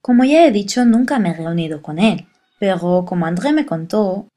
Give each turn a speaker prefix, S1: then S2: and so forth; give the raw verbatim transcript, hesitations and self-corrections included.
S1: Como ya he dicho, nunca me he reunido con él, pero como André me contó,